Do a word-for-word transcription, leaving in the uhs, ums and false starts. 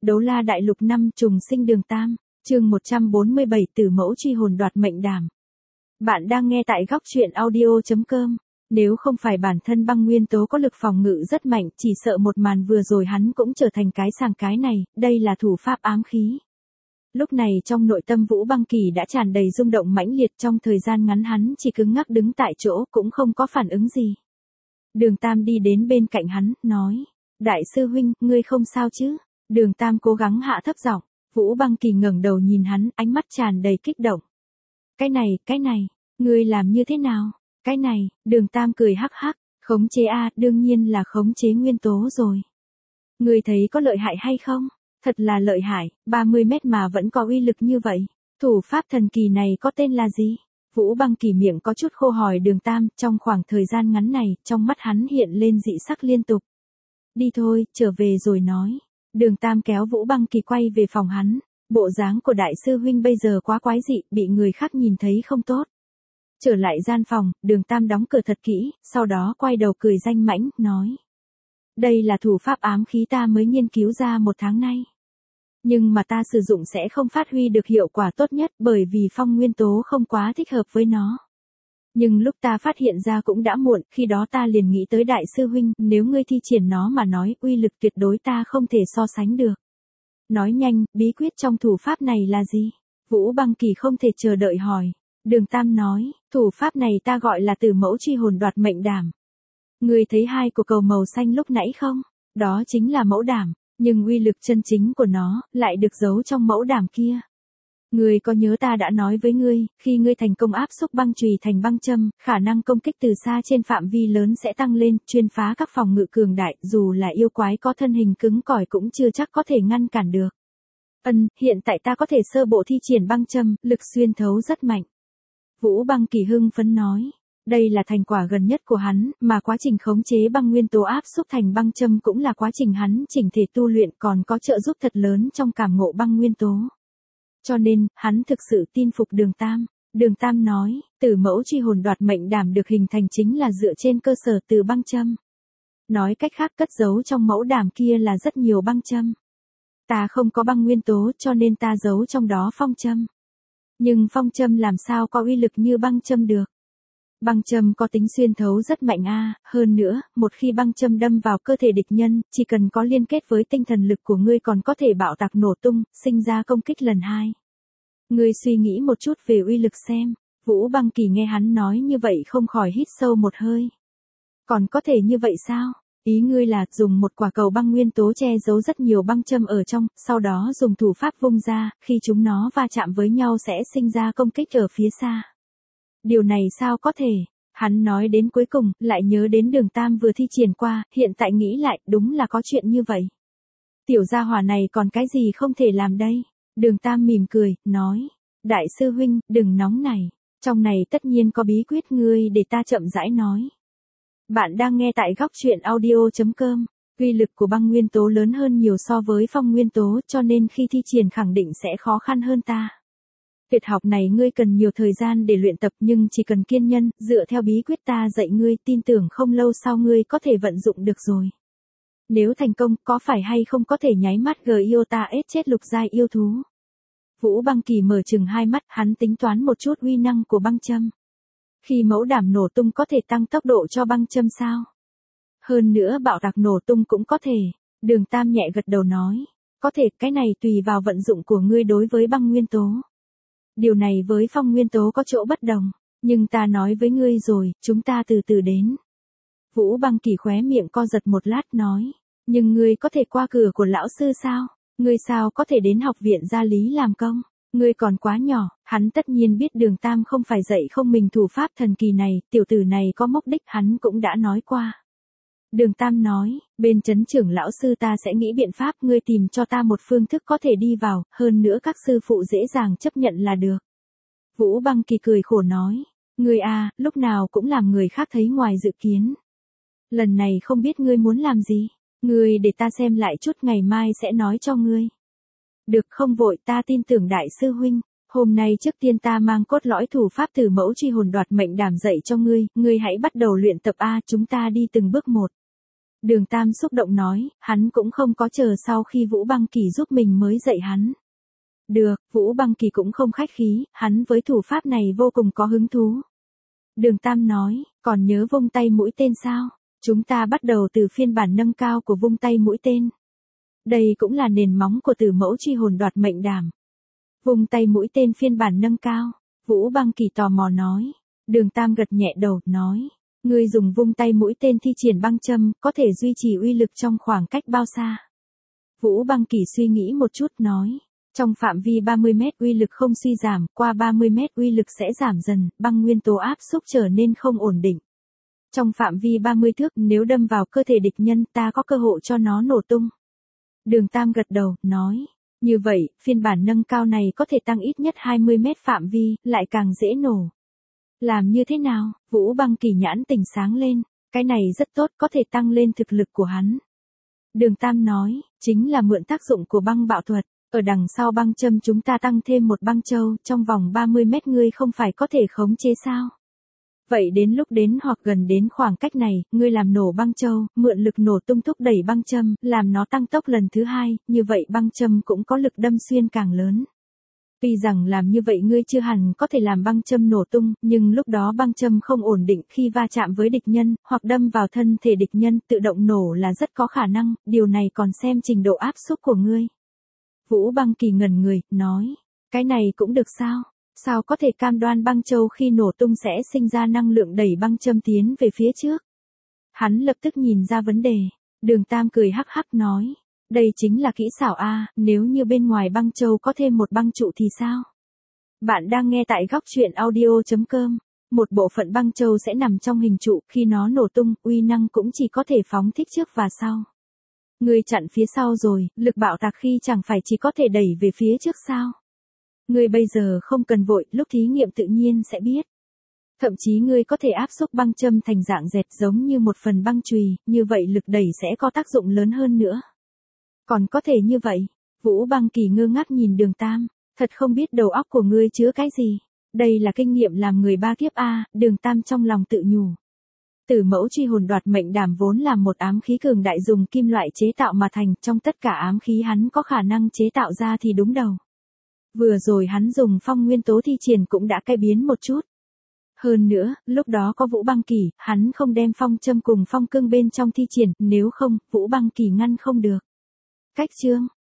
Đấu La Đại Lục năm trùng sinh Đường Tam, chương một trăm bốn mươi bảy Tử Mẫu Truy Hồn Đoạt Mệnh Đàm. Bạn đang nghe tại góc truyện audio chấm com. Nếu không phải bản thân băng nguyên tố có lực phòng ngự rất mạnh, chỉ sợ một màn vừa rồi hắn cũng trở thành cái sàng cái này, đây là thủ pháp ám khí. Lúc này trong nội tâm Vũ Băng Kỳ đã tràn đầy rung động mãnh liệt, trong thời gian ngắn hắn chỉ cứng ngắc đứng tại chỗ cũng không có phản ứng gì. Đường Tam đi đến bên cạnh hắn, nói, Đại sư huynh, ngươi không sao chứ? Đường Tam cố gắng hạ thấp giọng. Vũ Băng Kỳ ngẩng đầu nhìn hắn, ánh mắt tràn đầy kích động. Cái này, cái này, ngươi làm như thế nào? Cái này, Đường Tam cười hắc hắc, khống chế a, đương nhiên là khống chế nguyên tố rồi. Ngươi thấy có lợi hại hay không? Thật là lợi hại, ba mươi mét mà vẫn có uy lực như vậy. Thủ pháp thần kỳ này có tên là gì? Vũ Băng Kỳ miệng có chút khô hỏi Đường Tam, trong khoảng thời gian ngắn này, trong mắt hắn hiện lên dị sắc liên tục. Đi thôi, trở về rồi nói. Đường Tam kéo Vũ Băng Kỳ quay về phòng hắn, bộ dáng của đại sư huynh bây giờ quá quái dị, bị người khác nhìn thấy không tốt. Trở lại gian phòng, Đường Tam đóng cửa thật kỹ, sau đó quay đầu cười danh mãnh, nói. Đây là thủ pháp ám khí ta mới nghiên cứu ra một tháng nay. Nhưng mà ta sử dụng sẽ không phát huy được hiệu quả tốt nhất bởi vì phong nguyên tố không quá thích hợp với nó. Nhưng lúc ta phát hiện ra cũng đã muộn, khi đó ta liền nghĩ tới đại sư huynh, nếu ngươi thi triển nó mà nói, uy lực tuyệt đối ta không thể so sánh được. Nói nhanh, bí quyết trong thủ pháp này là gì? Vũ Băng Kỳ không thể chờ đợi hỏi. Đường Tam nói, thủ pháp này ta gọi là Tử Mẫu Truy Hồn Đoạt Mệnh Đàm. Ngươi thấy hai cục cầu màu xanh lúc nãy không? Đó chính là mẫu đàm, nhưng uy lực chân chính của nó lại được giấu trong mẫu đàm kia. Ngươi có nhớ ta đã nói với ngươi, khi ngươi thành công áp xúc băng chùy thành băng châm, khả năng công kích từ xa trên phạm vi lớn sẽ tăng lên, chuyên phá các phòng ngự cường đại, dù là yêu quái có thân hình cứng cỏi cũng chưa chắc có thể ngăn cản được. Ân, hiện tại ta có thể sơ bộ thi triển băng châm, lực xuyên thấu rất mạnh. Vũ Băng Kỳ hưng phấn nói, đây là thành quả gần nhất của hắn, mà quá trình khống chế băng nguyên tố áp xúc thành băng châm cũng là quá trình hắn chỉnh thể tu luyện còn có trợ giúp thật lớn trong cảm ngộ băng nguyên tố. Cho nên, hắn thực sự tin phục Đường Tam. Đường Tam nói, Tử Mẫu Truy Hồn Đoạt Mệnh Đàm được hình thành chính là dựa trên cơ sở từ băng châm. Nói cách khác cất giấu trong mẫu đàm kia là rất nhiều băng châm. Ta không có băng nguyên tố cho nên ta giấu trong đó phong châm. Nhưng phong châm làm sao có uy lực như băng châm được. Băng châm có tính xuyên thấu rất mạnh a, hơn nữa, một khi băng châm đâm vào cơ thể địch nhân, chỉ cần có liên kết với tinh thần lực của ngươi còn có thể bạo tạc nổ tung, sinh ra công kích lần hai. Ngươi suy nghĩ một chút về uy lực xem. Vũ Băng Kỳ nghe hắn nói như vậy không khỏi hít sâu một hơi. Còn có thể như vậy sao? Ý ngươi là dùng một quả cầu băng nguyên tố che giấu rất nhiều băng châm ở trong, sau đó dùng thủ pháp vung ra, khi chúng nó va chạm với nhau sẽ sinh ra công kích ở phía xa. Điều này sao có thể? Hắn nói đến cuối cùng, lại nhớ đến Đường Tam vừa thi triển qua, hiện tại nghĩ lại, đúng là có chuyện như vậy. Tiểu gia hỏa này còn cái gì không thể làm đây? Đường Tam mỉm cười, nói, Đại sư huynh, đừng nóng này, trong này tất nhiên có bí quyết ngươi để ta chậm rãi nói. Bạn đang nghe tại góc truyện audio chấm com, uy lực của băng nguyên tố lớn hơn nhiều so với phong nguyên tố cho nên khi thi triển khẳng định sẽ khó khăn hơn ta. Tuyệt học này ngươi cần nhiều thời gian để luyện tập nhưng chỉ cần kiên nhẫn, dựa theo bí quyết ta dạy ngươi tin tưởng không lâu sau ngươi có thể vận dụng được rồi. Nếu thành công, có phải hay không có thể nháy mắt Giota ết chết lục giai yêu thú. Vũ Băng Kỳ mở chừng hai mắt, hắn tính toán một chút uy năng của băng châm. Khi mẫu đàm nổ tung có thể tăng tốc độ cho băng châm sao? Hơn nữa bạo tạc nổ tung cũng có thể. Đường Tam nhẹ gật đầu nói, có thể, cái này tùy vào vận dụng của ngươi đối với băng nguyên tố. Điều này với phong nguyên tố có chỗ bất đồng, nhưng ta nói với ngươi rồi, chúng ta từ từ đến. Vũ Băng Kỳ khóe miệng co giật một lát nói, nhưng ngươi có thể qua cửa của lão sư sao? Ngươi sao có thể đến học viện gia lý làm công? Ngươi còn quá nhỏ, hắn tất nhiên biết Đường Tam không phải dạy không mình thủ pháp thần kỳ này, tiểu tử này có mục đích hắn cũng đã nói qua. Đường Tam nói, bên trấn trưởng lão sư ta sẽ nghĩ biện pháp ngươi tìm cho ta một phương thức có thể đi vào, hơn nữa các sư phụ dễ dàng chấp nhận là được. Vũ Băng Kỳ cười khổ nói, ngươi à, lúc nào cũng làm người khác thấy ngoài dự kiến. Lần này không biết ngươi muốn làm gì, ngươi để ta xem lại chút ngày mai sẽ nói cho ngươi. Được không vội ta tin tưởng đại sư huynh, hôm nay trước tiên ta mang cốt lõi thủ pháp Tử Mẫu Truy Hồn Đoạt Mệnh Đàm dạy cho ngươi, ngươi hãy bắt đầu luyện tập a, chúng ta đi từng bước một. Đường Tam xúc động nói, hắn cũng không có chờ sau khi Vũ Băng Kỳ giúp mình mới dạy hắn. Được, Vũ Băng Kỳ cũng không khách khí, hắn với thủ pháp này vô cùng có hứng thú. Đường Tam nói, còn nhớ vung tay mũi tên sao? Chúng ta bắt đầu từ phiên bản nâng cao của vung tay mũi tên. Đây cũng là nền móng của Tử Mẫu Chi Hồn Đoạt Mệnh Đàm. Vung tay mũi tên phiên bản nâng cao, Vũ Băng Kỳ tò mò nói. Đường Tam gật nhẹ đầu, nói. Ngươi dùng vung tay mũi tên thi triển băng châm, có thể duy trì uy lực trong khoảng cách bao xa? Vũ Băng Kỳ suy nghĩ một chút nói. Trong phạm vi ba mươi mét uy lực không suy giảm, qua ba mươi mét uy lực sẽ giảm dần, băng nguyên tố áp xúc trở nên không ổn định. Trong phạm vi ba mươi thước, nếu đâm vào cơ thể địch nhân, ta có cơ hội cho nó nổ tung. Đường Tam gật đầu, nói. Như vậy, phiên bản nâng cao này có thể tăng ít nhất hai mươi mét phạm vi, lại càng dễ nổ. Làm như thế nào? Vũ Băng Kỳ nhãn tỉnh sáng lên. Cái này rất tốt, có thể tăng lên thực lực của hắn. Đường Tam nói, chính là mượn tác dụng của băng bạo thuật. Ở đằng sau băng châm chúng ta tăng thêm một băng châu, trong vòng ba mươi mét ngươi không phải có thể khống chế sao? Vậy đến lúc đến hoặc gần đến khoảng cách này, ngươi làm nổ băng châu, mượn lực nổ tung thúc đẩy băng châm, làm nó tăng tốc lần thứ hai, như vậy băng châm cũng có lực đâm xuyên càng lớn. Tuy rằng làm như vậy ngươi chưa hẳn có thể làm băng châm nổ tung, nhưng lúc đó băng châm không ổn định khi va chạm với địch nhân, hoặc đâm vào thân thể địch nhân, tự động nổ là rất có khả năng, điều này còn xem trình độ áp suất của ngươi. Vũ Băng Kỳ ngẩn người, nói, cái này cũng được sao? Sao có thể cam đoan băng châu khi nổ tung sẽ sinh ra năng lượng đẩy băng châm tiến về phía trước? Hắn lập tức nhìn ra vấn đề. Đường Tam cười hắc hắc nói, đây chính là kỹ xảo A, nếu như bên ngoài băng châu có thêm một băng trụ thì sao? Bạn đang nghe tại góc truyện audio chấm com. Một bộ phận băng châu sẽ nằm trong hình trụ, khi nó nổ tung, uy năng cũng chỉ có thể phóng thích trước và sau. Ngươi chặn phía sau rồi, lực bạo tạc khi chẳng phải chỉ có thể đẩy về phía trước sao? Ngươi bây giờ không cần vội, lúc thí nghiệm tự nhiên sẽ biết. Thậm chí ngươi có thể áp xúc băng châm thành dạng dẹt giống như một phần băng chùy, như vậy lực đẩy sẽ có tác dụng lớn hơn nữa. Còn có thể như vậy? Vũ Băng Kỳ ngơ ngác nhìn Đường Tam, thật không biết đầu óc của ngươi chứa cái gì. Đây là kinh nghiệm làm người ba kiếp A, Đường Tam trong lòng tự nhủ. Tử Mẫu Chi Hồn Đoạt Mệnh Đàm vốn là một ám khí cường đại dùng kim loại chế tạo mà thành, trong tất cả ám khí hắn có khả năng chế tạo ra thì đúng đầu. Vừa rồi hắn dùng phong nguyên tố thi triển cũng đã cải biến một chút. Hơn nữa, lúc đó có Vũ Băng Kỳ, hắn không đem phong châm cùng phong cương bên trong thi triển, nếu không, Vũ Băng Kỳ ngăn không được. Cách chương,